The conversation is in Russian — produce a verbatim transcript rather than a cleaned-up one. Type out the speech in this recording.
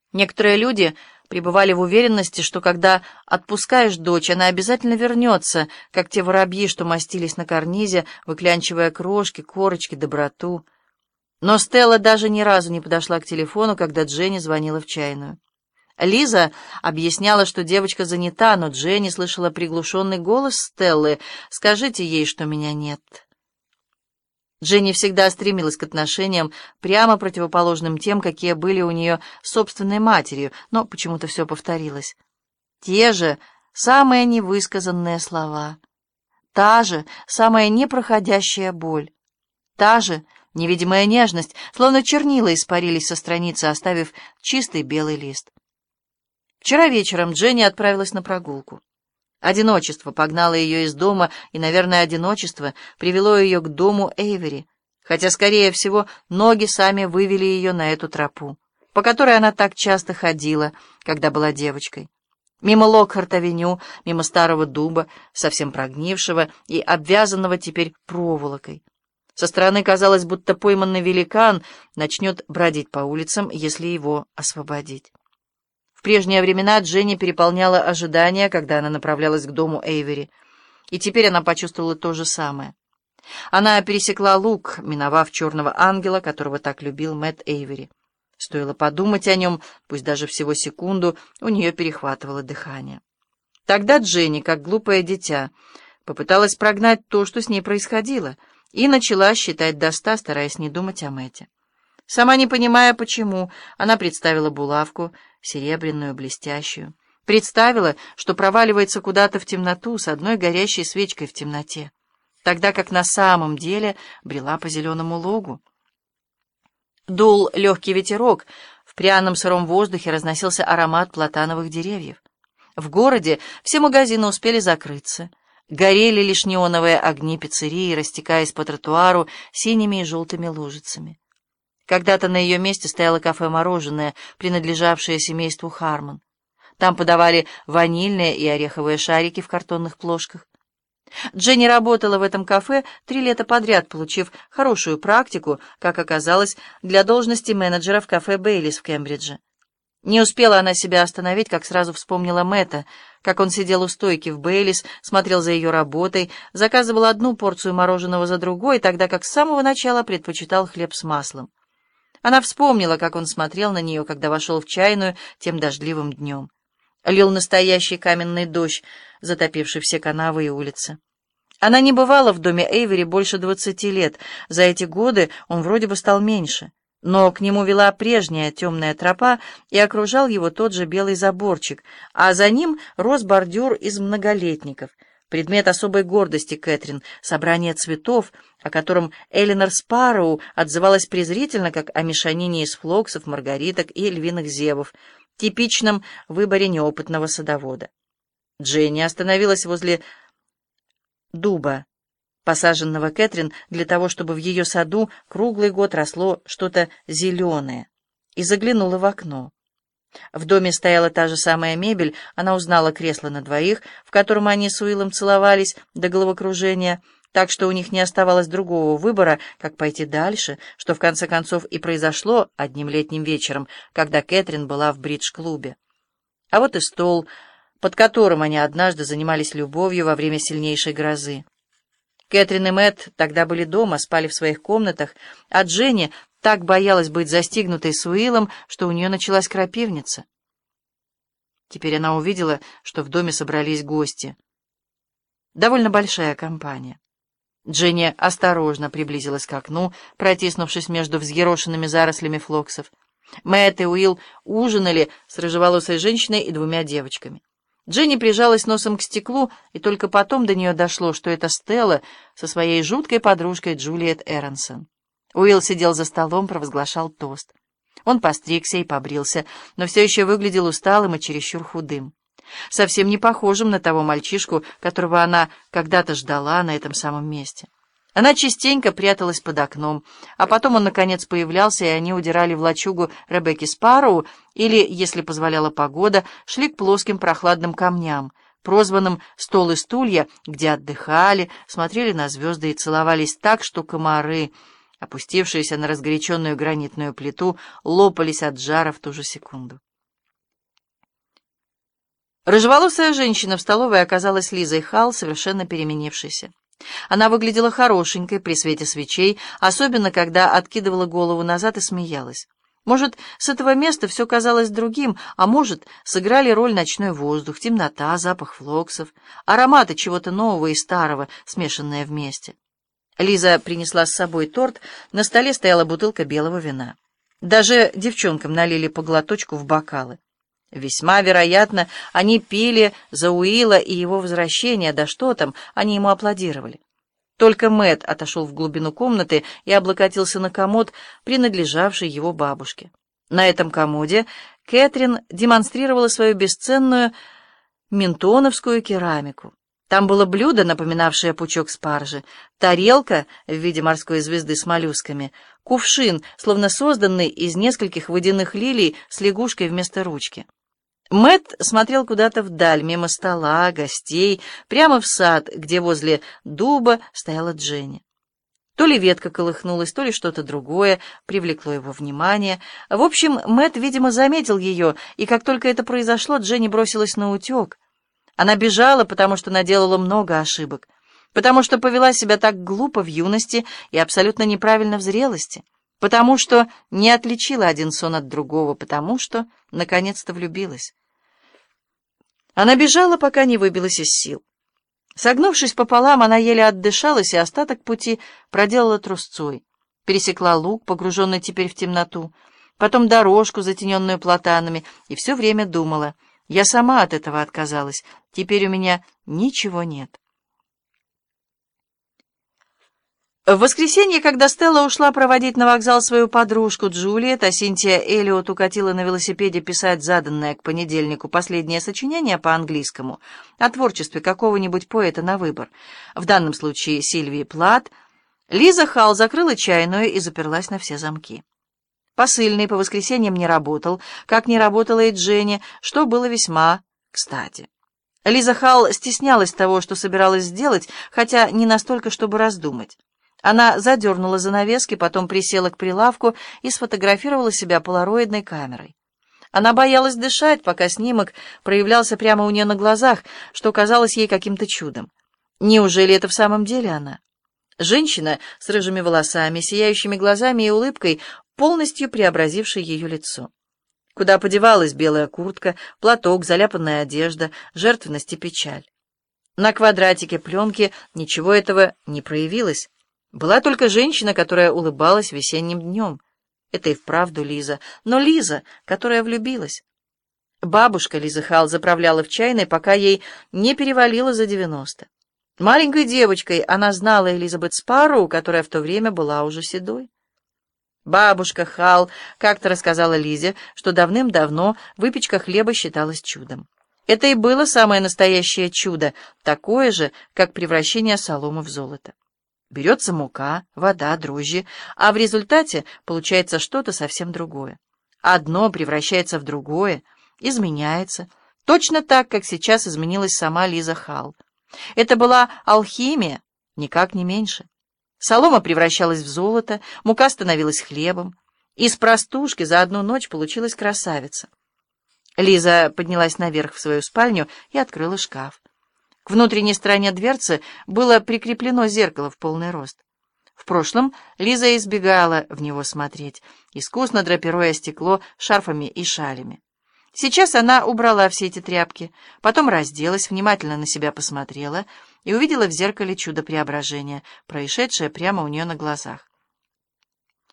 Некоторые люди пребывали в уверенности, что когда отпускаешь дочь, она обязательно вернется, как те воробьи, что мастились на карнизе, выклянчивая крошки, корочки, доброту. Но Стелла даже ни разу не подошла к телефону, когда Дженни звонила в чайную. Лиза объясняла, что девочка занята, но Дженни слышала приглушенный голос Стеллы: «Скажите ей, что меня нет». Дженни всегда стремилась к отношениям, прямо противоположным тем, какие были у нее с собственной матерью, но почему-то все повторилось. Те же самые невысказанные слова, та же самая непроходящая боль, та же невидимая нежность, словно чернила испарились со страницы, оставив чистый белый лист. Вчера вечером Дженни отправилась на прогулку. Одиночество погнало ее из дома, и, наверное, одиночество привело ее к дому Эйвери, хотя, скорее всего, ноги сами вывели ее на эту тропу, по которой она так часто ходила, когда была девочкой. Мимо Локхарт-авеню, мимо старого дуба, совсем прогнившего и обвязанного теперь проволокой. Со стороны казалось, будто пойманный великан начнет бродить по улицам, если его освободить. В прежние времена Дженни переполняла ожидания, когда она направлялась к дому Эйвери, и теперь она почувствовала то же самое. Она пересекла луг, миновав черного ангела, которого так любил Мэтт Эйвери. Стоило подумать о нем, пусть даже всего секунду, у нее перехватывало дыхание. Тогда Дженни, как глупое дитя, попыталась прогнать то, что с ней происходило, и начала считать до ста, стараясь не думать о Мэтте. Сама не понимая, почему, она представила булавку, серебряную, блестящую. Представила, что проваливается куда-то в темноту с одной горящей свечкой в темноте, тогда как на самом деле брела по зеленому лугу. Дул легкий ветерок, в пряном сыром воздухе разносился аромат платановых деревьев. В городе все магазины успели закрыться. Горели лишь неоновые огни пиццерии, растекаясь по тротуару синими и желтыми лужицами. Когда-то на ее месте стояло кафе-мороженое, принадлежавшее семейству Хармон. Там подавали ванильные и ореховые шарики в картонных плошках. Дженни работала в этом кафе три лета подряд, получив хорошую практику, как оказалось, для должности менеджера в кафе «Бейлис» в Кембридже. Не успела она себя остановить, как сразу вспомнила Мэтта, как он сидел у стойки в «Бейлис», смотрел за ее работой, заказывал одну порцию мороженого за другой, тогда как с самого начала предпочитал хлеб с маслом. Она вспомнила, как он смотрел на нее, когда вошел в чайную тем дождливым днем. Лил настоящий каменный дождь, затопивший все канавы и улицы. Она не бывала в доме Эйвери больше двадцати лет. За эти годы он вроде бы стал меньше, но к нему вела прежняя темная тропа, и окружал его тот же белый заборчик, а за ним рос бордюр из многолетников, предмет особой гордости Кэтрин, собрание цветов, о котором Эленор Спарроу отзывалась презрительно, как о мешанине из флоксов, маргариток и львиных зевов, типичном выборе неопытного садовода. Дженни остановилась возле дуба, посаженного Кэтрин для того, чтобы в ее саду круглый год росло что-то зеленое, и заглянула в окно. В доме стояла та же самая мебель, она узнала кресло на двоих, в котором они с Уиллом целовались до головокружения, так что у них не оставалось другого выбора, как пойти дальше, что в конце концов и произошло одним летним вечером, когда Кэтрин была в бридж-клубе. А вот и стол, под которым они однажды занимались любовью во время сильнейшей грозы. Кэтрин и Мэтт тогда были дома, спали в своих комнатах, а Дженни так боялась быть застигнутой с Уиллом, что у нее началась крапивница. Теперь она увидела, что в доме собрались гости. Довольно большая компания. Дженни осторожно приблизилась к окну, протиснувшись между взъерошенными зарослями флоксов. Мэтт и Уилл ужинали с рыжеволосой женщиной и двумя девочками. Дженни прижалась носом к стеклу, и только потом до нее дошло, что это Стелла со своей жуткой подружкой Джулиет Эронсон. Уилл сидел за столом, провозглашал тост. Он постригся и побрился, но все еще выглядел усталым и чересчур худым. Совсем не похожим на того мальчишку, которого она когда-то ждала на этом самом месте. Она частенько пряталась под окном, а потом он, наконец, появлялся, и они удирали в лачугу Ребекки Спарроу или, если позволяла погода, шли к плоским прохладным камням, прозванным «стол и стулья», где отдыхали, смотрели на звезды и целовались так, что комары, опустившиеся на разгоряченную гранитную плиту, лопались от жара в ту же секунду. Рыжеволосая женщина в столовой оказалась Лизой Халл, совершенно переменившейся. Она выглядела хорошенькой при свете свечей, особенно когда откидывала голову назад и смеялась. Может, с этого места все казалось другим, а может, сыграли роль ночной воздух, темнота, запах флоксов, ароматы чего-то нового и старого, смешанные вместе. Лиза принесла с собой торт, на столе стояла бутылка белого вина. Даже девчонкам налили по глоточку в бокалы. Весьма вероятно, они пили за Уилла и его возвращение, да что там, они ему аплодировали. Только Мэтт отошел в глубину комнаты и облокотился на комод, принадлежавший его бабушке. На этом комоде Кэтрин демонстрировала свою бесценную минтоновскую керамику. Там было блюдо, напоминавшее пучок спаржи, тарелка в виде морской звезды с моллюсками, кувшин, словно созданный из нескольких водяных лилий с лягушкой вместо ручки. Мэтт смотрел куда-то вдаль, мимо стола, гостей, прямо в сад, где возле дуба стояла Дженни. То ли ветка колыхнулась, то ли что-то другое привлекло его внимание. В общем, Мэтт, видимо, заметил ее, и как только это произошло, Дженни бросилась наутек. Она бежала, потому что наделала много ошибок, потому что повела себя так глупо в юности и абсолютно неправильно в зрелости, потому что не отличила один сон от другого, потому что, наконец-то, влюбилась. Она бежала, пока не выбилась из сил. Согнувшись пополам, она еле отдышалась и остаток пути проделала трусцой. Пересекла луг, погруженный теперь в темноту, потом дорожку, затененную платанами, и все время думала: я сама от этого отказалась, теперь у меня ничего нет. В воскресенье, когда Стелла ушла проводить на вокзал свою подружку Джулиет, а Синтия Эллиот укатила на велосипеде писать заданное к понедельнику последнее сочинение по английскому о творчестве какого-нибудь поэта на выбор, в данном случае Сильвии Плат, Лиза Халл закрыла чайную и заперлась на все замки. Посыльный по воскресеньям не работал, как не работала и Дженни, что было весьма кстати. Лиза Халл стеснялась того, что собиралась сделать, хотя не настолько, чтобы раздумать. Она задернула занавески, потом присела к прилавку и сфотографировала себя полароидной камерой. Она боялась дышать, пока снимок проявлялся прямо у нее на глазах, что казалось ей каким-то чудом. Неужели это в самом деле она? Женщина с рыжими волосами, сияющими глазами и улыбкой, полностью преобразившей ее лицо. Куда подевалась белая куртка, платок, заляпанная одежда, жертвенность и печаль? На квадратике пленки ничего этого не проявилось. Была только женщина, которая улыбалась весенним днем. Это и вправду Лиза, но Лиза, которая влюбилась. Бабушка Лизы Халл заправляла в чайной, пока ей не перевалило за девяносто. Маленькой девочкой она знала Элизабет Спарроу, которая в то время была уже седой. Бабушка Халл как-то рассказала Лизе, что давным-давно выпечка хлеба считалась чудом. Это и было самое настоящее чудо, такое же, как превращение соломы в золото. Берется мука, вода, дрожжи, а в результате получается что-то совсем другое. Одно превращается в другое, изменяется, точно так, как сейчас изменилась сама Лиза Халл. Это была алхимия, никак не меньше. Солома превращалась в золото, мука становилась хлебом. Из простушки за одну ночь получилась красавица. Лиза поднялась наверх в свою спальню и открыла шкаф. К внутренней стороне дверцы было прикреплено зеркало в полный рост. В прошлом Лиза избегала в него смотреть, искусно драпируя стекло шарфами и шалями. Сейчас она убрала все эти тряпки, потом разделась, внимательно на себя посмотрела и увидела в зеркале чудо преображения, происшедшее прямо у нее на глазах.